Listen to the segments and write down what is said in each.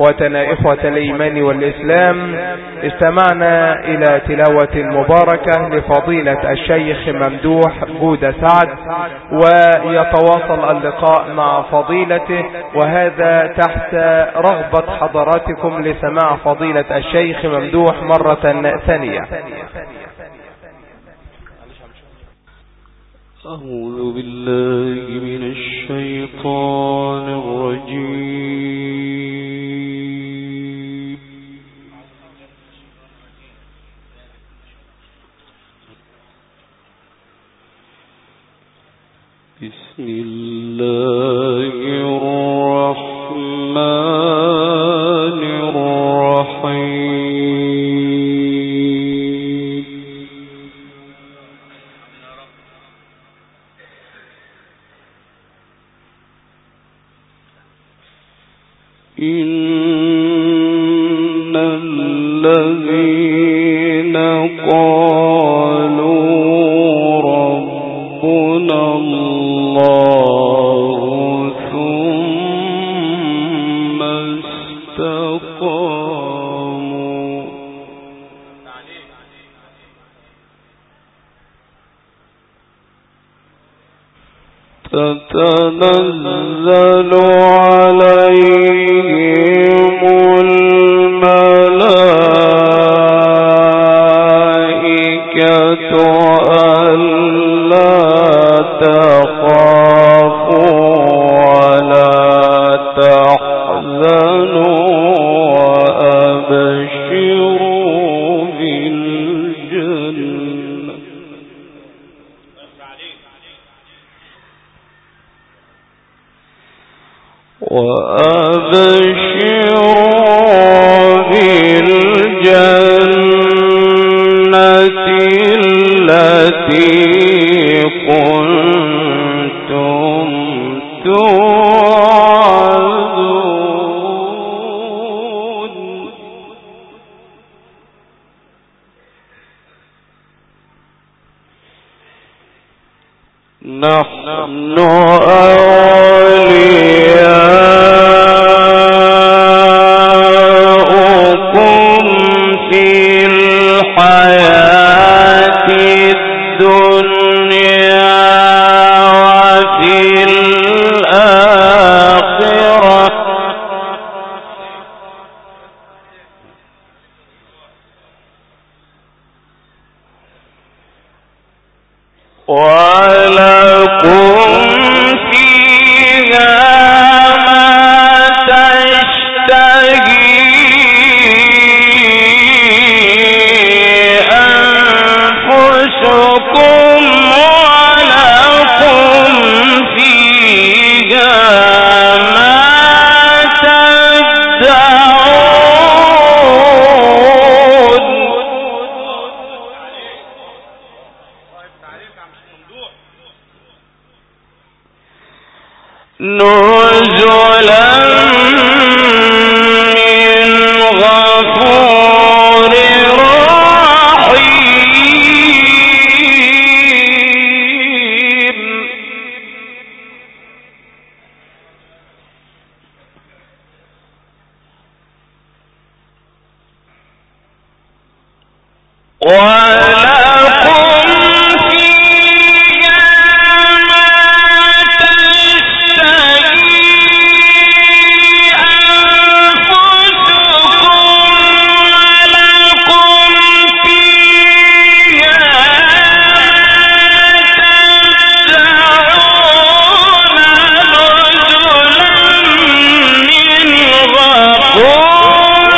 إخوتنا إخوة الإيمان والإسلام، استمعنا إلى تلاوة مباركة لفضيلة الشيخ ممدوح بودة سعد، ويتواصل اللقاء مع فضيلته، وهذا تحت رغبة حضراتكم لسماع فضيلة الشيخ ممدوح مرة ثانية. أعوذ بالله من الشيطان الرجيم. بسم الله الرحمن الرحيم. إن الذين قالوا ربنا الله ثم استقاموا تتنزل عليهم الملائكة ألا تخافوا ولا تحزنوا وأبشروا بالجنة التي كنتم توعدون. نحن أولياؤكم في الحياة الدنيا وفي الآخرة ولكم فيها ما تشتهي أنفسكم ولكم فيها ما تدعون. نزلا من غفور رحيم. ولكم فيها ما تشتهي أنفسكم ولكم فيها ما تدعون. نزلا من غفور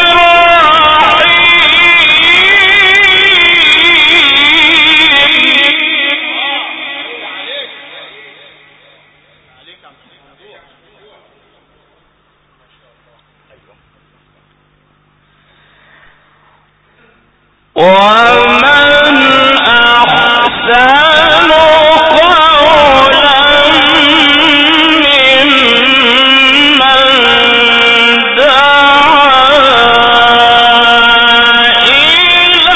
ومن أحسن قولا ممن دعا إلى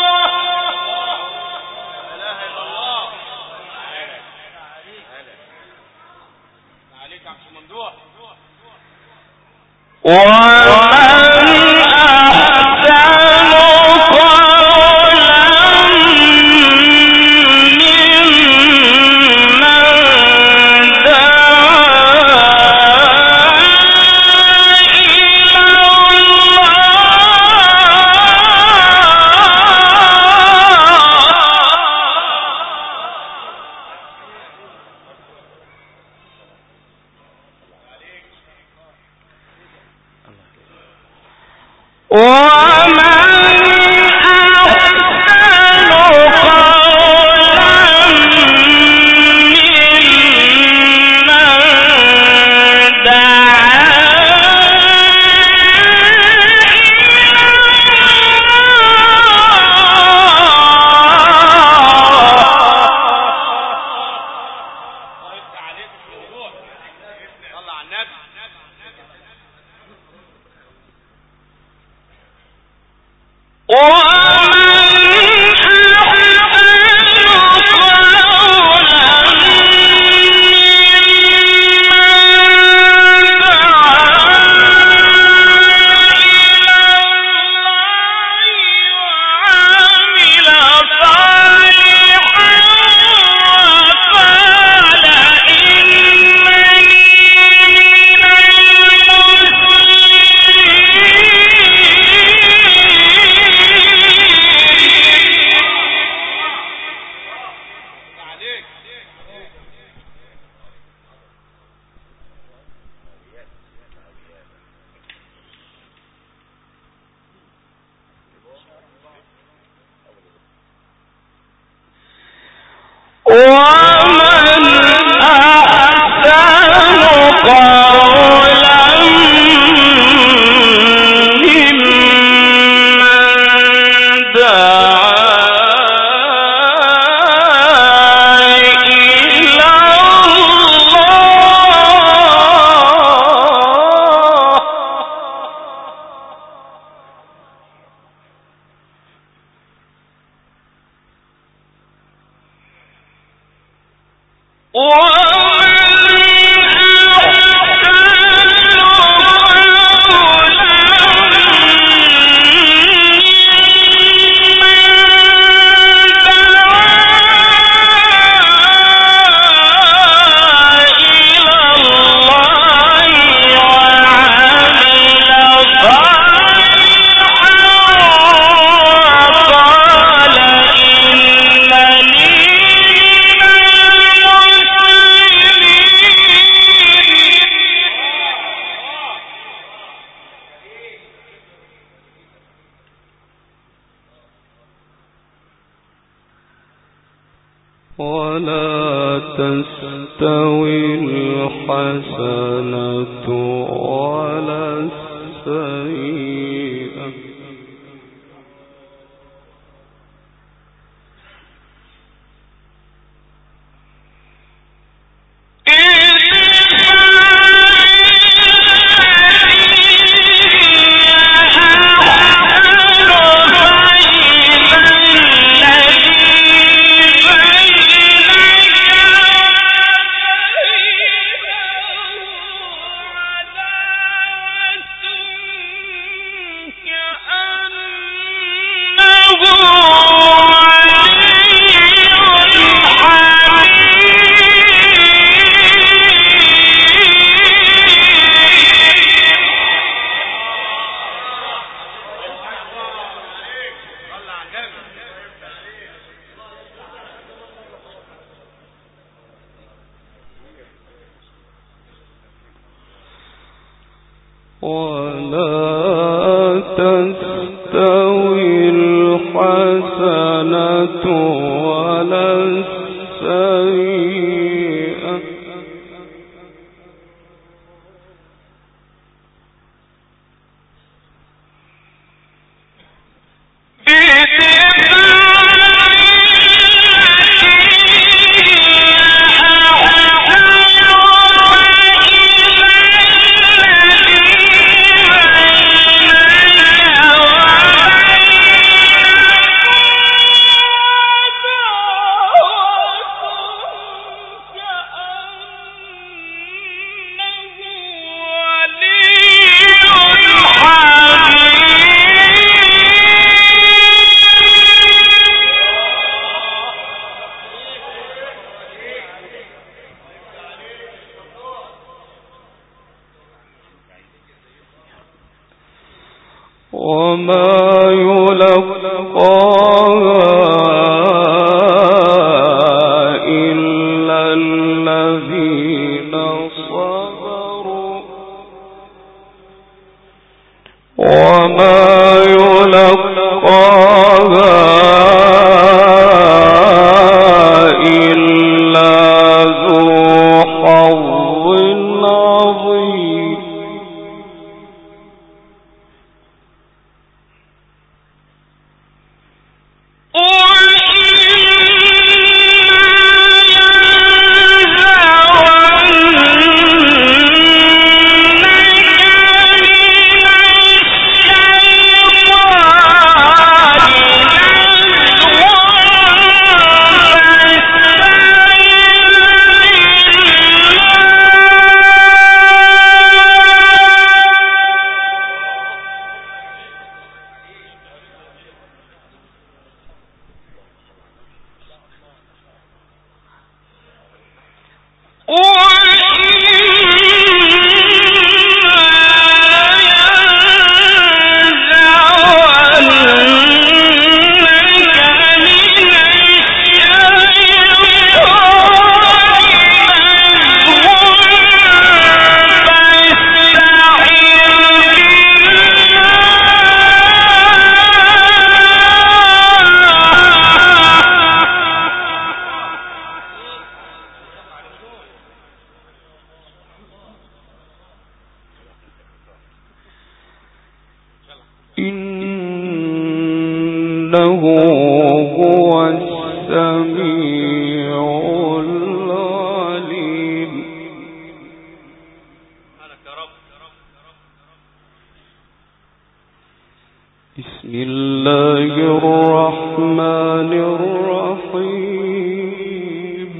الله ولا تستوي الحسنة ولا السيئة ولا تستوي الحسنة ولا السيئة وما يلقاها إلا الذين صبروا وما يلقاها إلا ذو حظ عظيم إنه هو السميع العليم بسم الله الرحمن الرحيم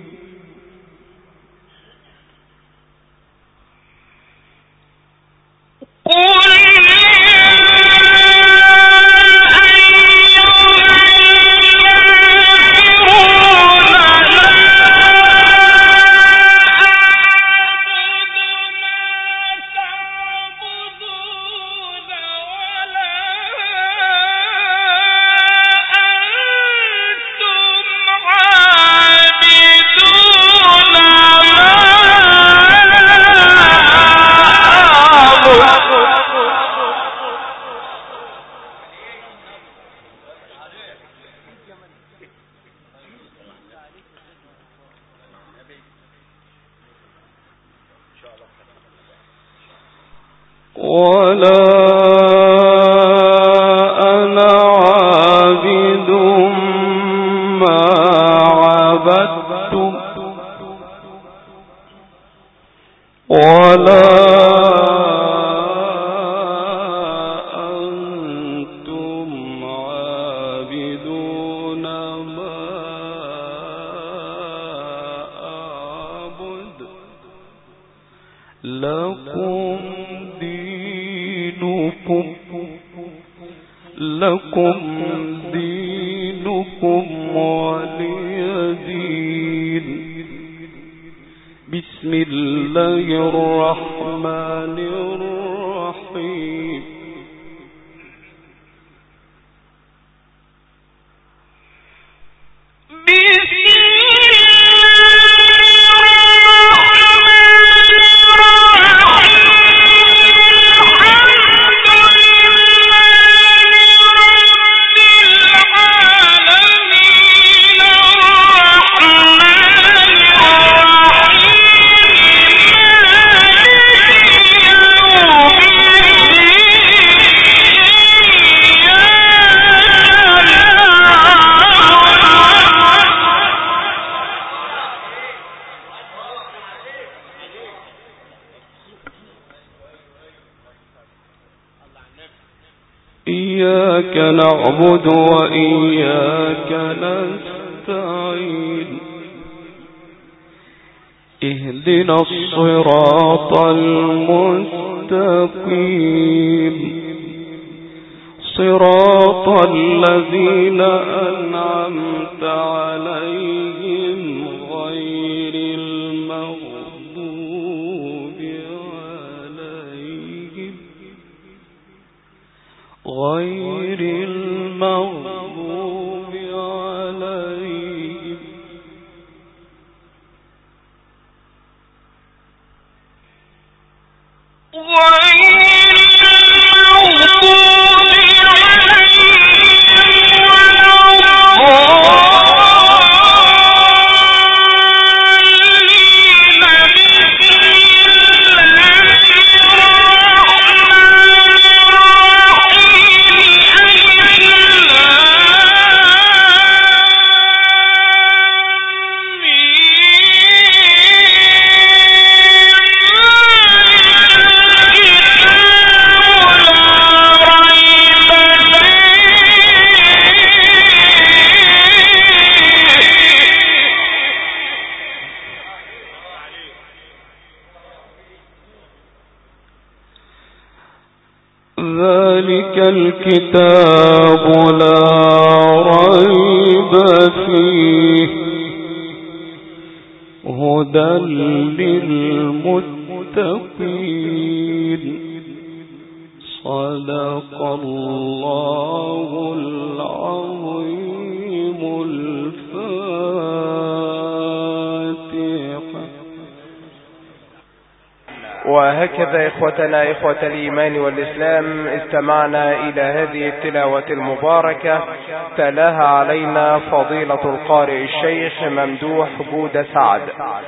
ولا أنا عابد ما عبدتم ولا أنتم عابدون ما أعبد لكم دينكم ولي دين بسم الله الرحمن الرحيم إياك نعبد وإياك نستعين اهدنا الصراط المستقيم صراط الذين أنعمت عليهم غير المغضوب عليهم الكتاب لا ريب فيه هدى للمتقين صدق الله العظيم الفاتحة. وهكذا إخوتنا إخوة الإيمان والإسلام استمعنا إلى هذه التلاوة المباركة تلاها علينا فضيلة القارئ الشيخ ممدوح جودة سعد.